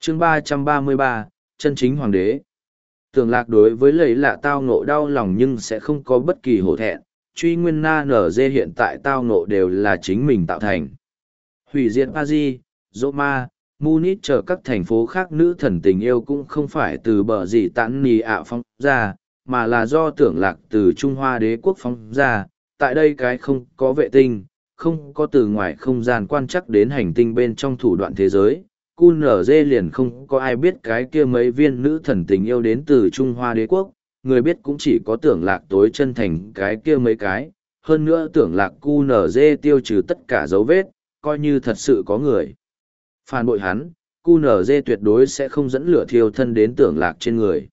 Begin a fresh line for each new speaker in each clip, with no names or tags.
chương 333, chân chính hoàng đế. Tưởng Lạc đối với lấy lạ tao ngộ đau lòng nhưng sẽ không có bất kỳ hổ thẹn, truy nguyên na nở dê hiện tại tao ngộ đều là chính mình tạo thành. Hủy diệt Paris, Roma, Munich chờ các thành phố khác nữ thần tình yêu cũng không phải từ bờ gì tãn nì ạ phóng ra, mà là do Tưởng Lạc từ Trung Hoa đế quốc phóng ra. Tại đây cái không có vệ tinh, không có từ ngoài không gian quan chắc đến hành tinh bên trong thủ đoạn thế giới. QNZ liền không có ai biết cái kia mấy viên nữ thần tình yêu đến từ Trung Hoa đế quốc, người biết cũng chỉ có Tưởng Lạc tối chân thành cái kia mấy cái. Hơn nữa Tưởng Lạc QNZ tiêu trừ tất cả dấu vết, coi như thật sự có người phản bội hắn, QNZ tuyệt đối sẽ không dẫn lửa thiêu thân đến Tưởng Lạc trên người.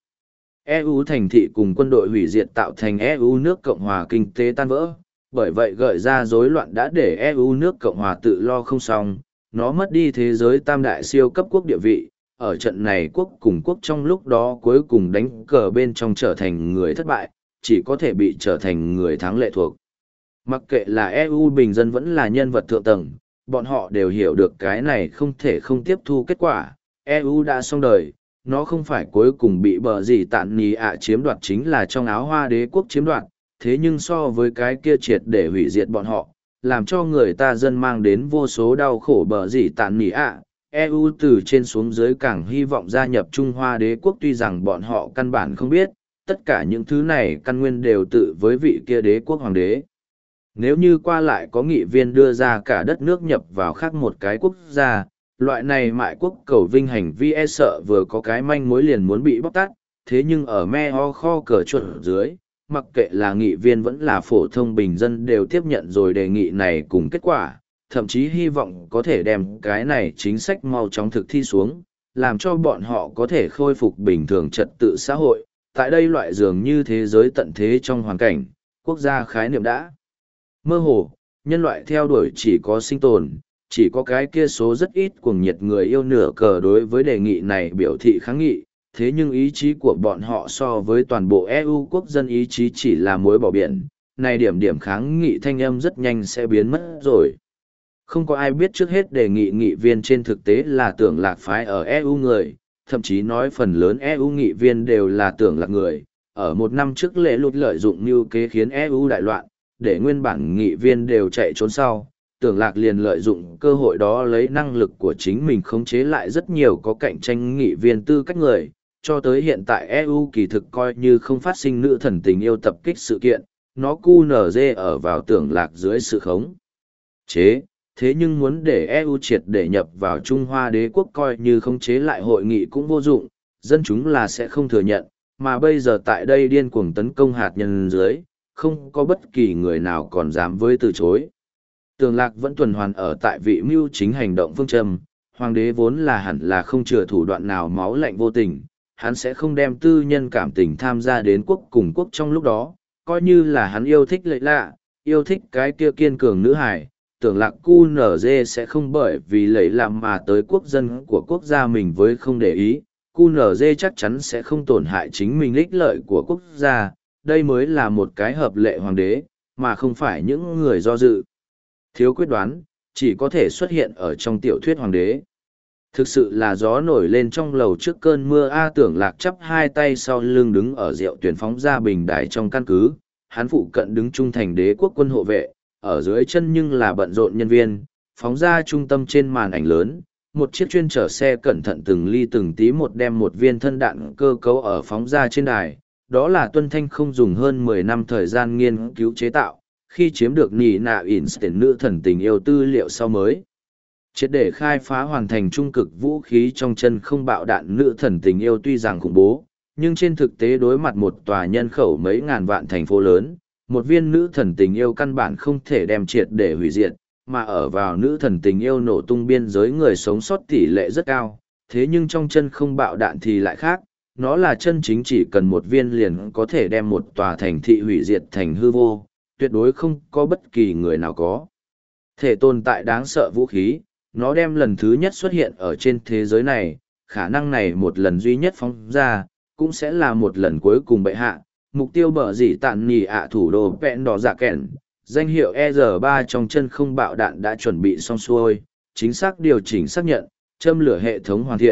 EU thành thị cùng quân đội hủy diệt tạo thành EU nước Cộng hòa kinh tế tan vỡ, bởi vậy gợi ra rối loạn đã để EU nước Cộng hòa tự lo không xong, nó mất đi thế giới tam đại siêu cấp quốc địa vị, ở trận này quốc cùng quốc trong lúc đó cuối cùng đánh cờ bên trong trở thành người thất bại, chỉ có thể bị trở thành người thắng lệ thuộc. Mặc kệ là EU bình dân vẫn là nhân vật thượng tầng, bọn họ đều hiểu được cái này không thể không tiếp thu kết quả, EU đã xong đời, nó không phải cuối cùng bị bờ gì tạn nì ạ chiếm đoạt chính là trong áo hoa đế quốc chiếm đoạt, thế nhưng so với cái kia triệt để hủy diệt bọn họ, làm cho người ta dân mang đến vô số đau khổ bờ gì tạn nỉ ạ. EU từ trên xuống dưới càng hy vọng gia nhập Trung Hoa đế quốc tuy rằng bọn họ căn bản không biết, tất cả những thứ này căn nguyên đều tự với vị kia đế quốc hoàng đế. Nếu như qua lại có nghị viên đưa ra cả đất nước nhập vào khác một cái quốc gia, loại này mại quốc cầu vinh hành vi e sợ vừa có cái manh mối liền muốn bị bóc tát, thế nhưng ở me ho kho cờ chuột dưới, mặc kệ là nghị viên vẫn là phổ thông bình dân đều tiếp nhận rồi đề nghị này cùng kết quả, thậm chí hy vọng có thể đem cái này chính sách mau chóng thực thi xuống, làm cho bọn họ có thể khôi phục bình thường trật tự xã hội. Tại đây loại dường như thế giới tận thế trong hoàn cảnh, quốc gia khái niệm đã mơ hồ, nhân loại theo đuổi chỉ có sinh tồn, chỉ có cái kia số rất ít cuồng nhiệt người yêu nửa cờ đối với đề nghị này biểu thị kháng nghị, thế nhưng ý chí của bọn họ so với toàn bộ EU quốc dân ý chí chỉ là muối bỏ biển, này điểm kháng nghị thanh âm rất nhanh sẽ biến mất rồi. Không có ai biết trước hết đề nghị nghị viên trên thực tế là Tưởng Lạc phái ở EU người, thậm chí nói phần lớn EU nghị viên đều là Tưởng Lạc người. Ở một năm trước lễ lụt lợi dụng như kế khiến EU đại loạn, để nguyên bản nghị viên đều chạy trốn sau. Tưởng Lạc liền lợi dụng cơ hội đó lấy năng lực của chính mình khống chế lại rất nhiều có cạnh tranh nghị viên tư cách người, cho tới hiện tại EU kỳ thực coi như không phát sinh nữ thần tình yêu tập kích sự kiện, nó QNZ ở vào Tưởng Lạc dưới sự khống chế, thế nhưng muốn để EU triệt để nhập vào Trung Hoa đế quốc coi như khống chế lại hội nghị cũng vô dụng, dân chúng là sẽ không thừa nhận, mà bây giờ tại đây điên cuồng tấn công hạt nhân dưới, không có bất kỳ người nào còn dám với từ chối. Tưởng Lạc vẫn tuần hoàn ở tại vị mưu chính hành động phương châm, hoàng đế vốn là hẳn là không chừa thủ đoạn nào máu lạnh vô tình, hắn sẽ không đem tư nhân cảm tình tham gia đến quốc cùng quốc trong lúc đó, coi như là hắn yêu thích lệ lạ, yêu thích cái kia kiên cường nữ hải, Tưởng Lạc QNZ sẽ không bởi vì lệ lạ mà tới quốc dân của quốc gia mình với không để ý, QNZ chắc chắn sẽ không tổn hại chính mình ích lợi của quốc gia, đây mới là một cái hợp lệ hoàng đế, mà không phải những người do dự. Thiếu quyết đoán, chỉ có thể xuất hiện ở trong tiểu thuyết hoàng đế. Thực sự là gió nổi lên trong lầu trước cơn mưa Tưởng Lạc chắp hai tay sau lưng đứng ở rượu tuyển phóng ra bình đài trong căn cứ, hắn phụ cận đứng trung thành đế quốc quân hộ vệ, ở dưới chân nhưng là bận rộn nhân viên, phóng ra trung tâm trên màn ảnh lớn, một chiếc chuyên chở xe cẩn thận từng ly từng tí một đem một viên thân đạn cơ cấu ở phóng ra trên đài, đó là Tuân Thanh không dùng hơn 10 năm thời gian nghiên cứu chế tạo, khi chiếm được nỉ nạ Einstein nữ thần tình yêu tư liệu sau mới triệt để khai phá hoàn thành trung cực vũ khí trong chân không bạo đạn nữ thần tình yêu tuy rằng khủng bố, nhưng trên thực tế đối mặt một tòa nhân khẩu mấy ngàn vạn thành phố lớn, một viên nữ thần tình yêu căn bản không thể đem triệt để hủy diệt, mà ở vào nữ thần tình yêu nổ tung biên giới người sống sót tỷ lệ rất cao, thế nhưng trong chân không bạo đạn thì lại khác, nó là chân chính chỉ cần một viên liền có thể đem một tòa thành thị hủy diệt thành hư vô, tuyệt đối không có bất kỳ người nào có thể tồn tại đáng sợ vũ khí, nó đem lần thứ nhất xuất hiện ở trên thế giới này, khả năng này một lần duy nhất phóng ra, cũng sẽ là một lần cuối cùng bệ hạ, mục tiêu bở dị tạn nhì ạ thủ đô vẹn đỏ dạ kẻn, danh hiệu ER3 trong chân không bạo đạn đã chuẩn bị xong xuôi, chính xác điều chỉnh xác nhận, châm lửa hệ thống hoàn thiện,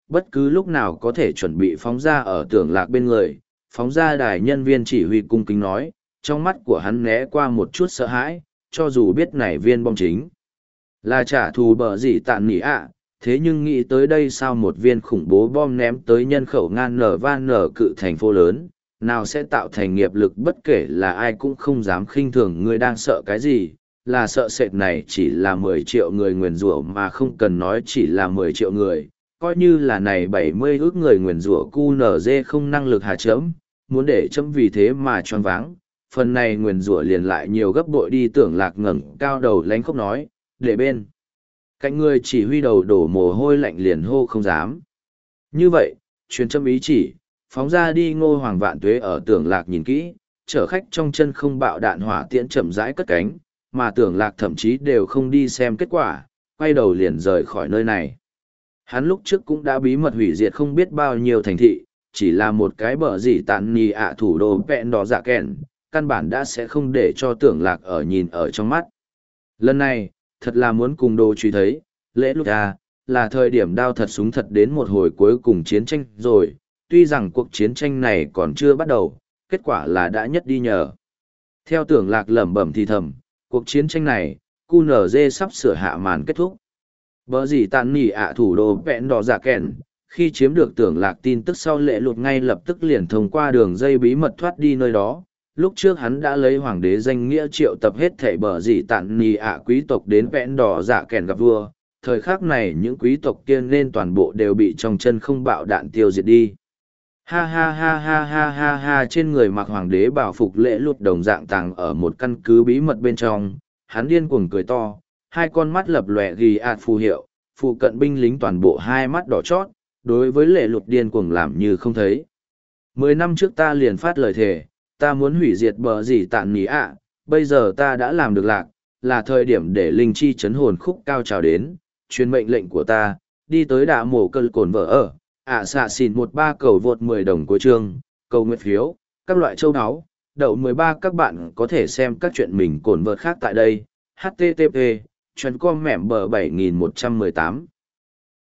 bất cứ lúc nào có thể chuẩn bị phóng ra ở Tưởng Lạc bên người. Phóng ra đài nhân viên chỉ huy cung kính nói, trong mắt của hắn né qua một chút sợ hãi, cho dù biết này viên bom chính là trả thù bờ gì tạn nỉ ạ, thế nhưng nghĩ tới đây sao một viên khủng bố bom ném tới nhân khẩu ngan nở van nở cự thành phố lớn, nào sẽ tạo thành nghiệp lực, bất kể là ai cũng không dám khinh thường. Người đang sợ cái gì, là sợ sệt này chỉ là 10 triệu người nguyền rủa, mà không cần nói chỉ là 10 triệu người, coi như là này 70 ước người nguyền rủa QNZ không năng lực hạ chấm, muốn để chấm vì thế mà choáng váng. Phần này nguyền rủa liền lại nhiều gấp bội đi. Tưởng Lạc ngẩng cao đầu lánh khóc nói, để bên cạnh người chỉ huy đầu đổ mồ hôi lạnh liền hô không dám. Như vậy, truyền châm ý chỉ, phóng ra đi. Ngô Hoàng Vạn Tuế ở Tưởng Lạc nhìn kỹ, chở khách trong chân không bạo đạn hỏa tiễn chậm rãi cất cánh, mà Tưởng Lạc thậm chí đều không đi xem kết quả, quay đầu liền rời khỏi nơi này. Hắn lúc trước cũng đã bí mật hủy diệt không biết bao nhiêu thành thị, chỉ là một cái bờ gì tàn nhì ạ thủ đô vẹn đỏ dạ kèn, căn bản đã sẽ không để cho Tưởng Lạc ở nhìn ở trong mắt. Lần này, thật là muốn cùng đồ truy thấy, lễ lúc là thời điểm đao thật súng thật đến một hồi cuối cùng chiến tranh rồi. Tuy rằng cuộc chiến tranh này còn chưa bắt đầu, kết quả là đã nhất đi nhờ. Theo Tưởng Lạc lẩm bẩm thì thầm, cuộc chiến tranh này, QNZ sắp sửa hạ màn kết thúc. Bở gì tàn nỉ ạ thủ đô vẹn đỏ giả kèn, khi chiếm được Tưởng Lạc tin tức sau lệ lụt ngay lập tức liền thông qua đường dây bí mật thoát đi nơi đó. Lúc trước hắn đã lấy hoàng đế danh nghĩa triệu tập hết thảy bở gì tàn nỉ ạ quý tộc đến vẹn đỏ giả kèn gặp vua. Thời khắc này những quý tộc kia nên toàn bộ đều bị trong chân không bạo đạn tiêu diệt đi. Ha ha ha ha ha ha ha, trên người mặc hoàng đế bảo phục lễ lụt đồng dạng tàng ở một căn cứ bí mật bên trong, hắn điên cuồng cười to, hai con mắt lập lòe ghi ạt phù hiệu, phụ cận binh lính toàn bộ hai mắt đỏ chót, đối với lễ lụt điên cuồng làm như không thấy. 10 năm trước ta liền phát lời thề, ta muốn hủy diệt bờ gì tạn nỉ ạ, bây giờ ta đã làm được lạc, là thời điểm để linh chi chấn hồn khúc cao trào đến, truyền mệnh lệnh của ta, đi tới đạ mổ cơn cồn vợ ở. Xạ xỉn 13 cầu vượt 10 đồng cuối chương, cầu nguyện phiếu, các loại châu áo, đậu 13. Các bạn có thể xem các chuyện mình cồn vợt khác tại đây. http://com mẻm bờ 7118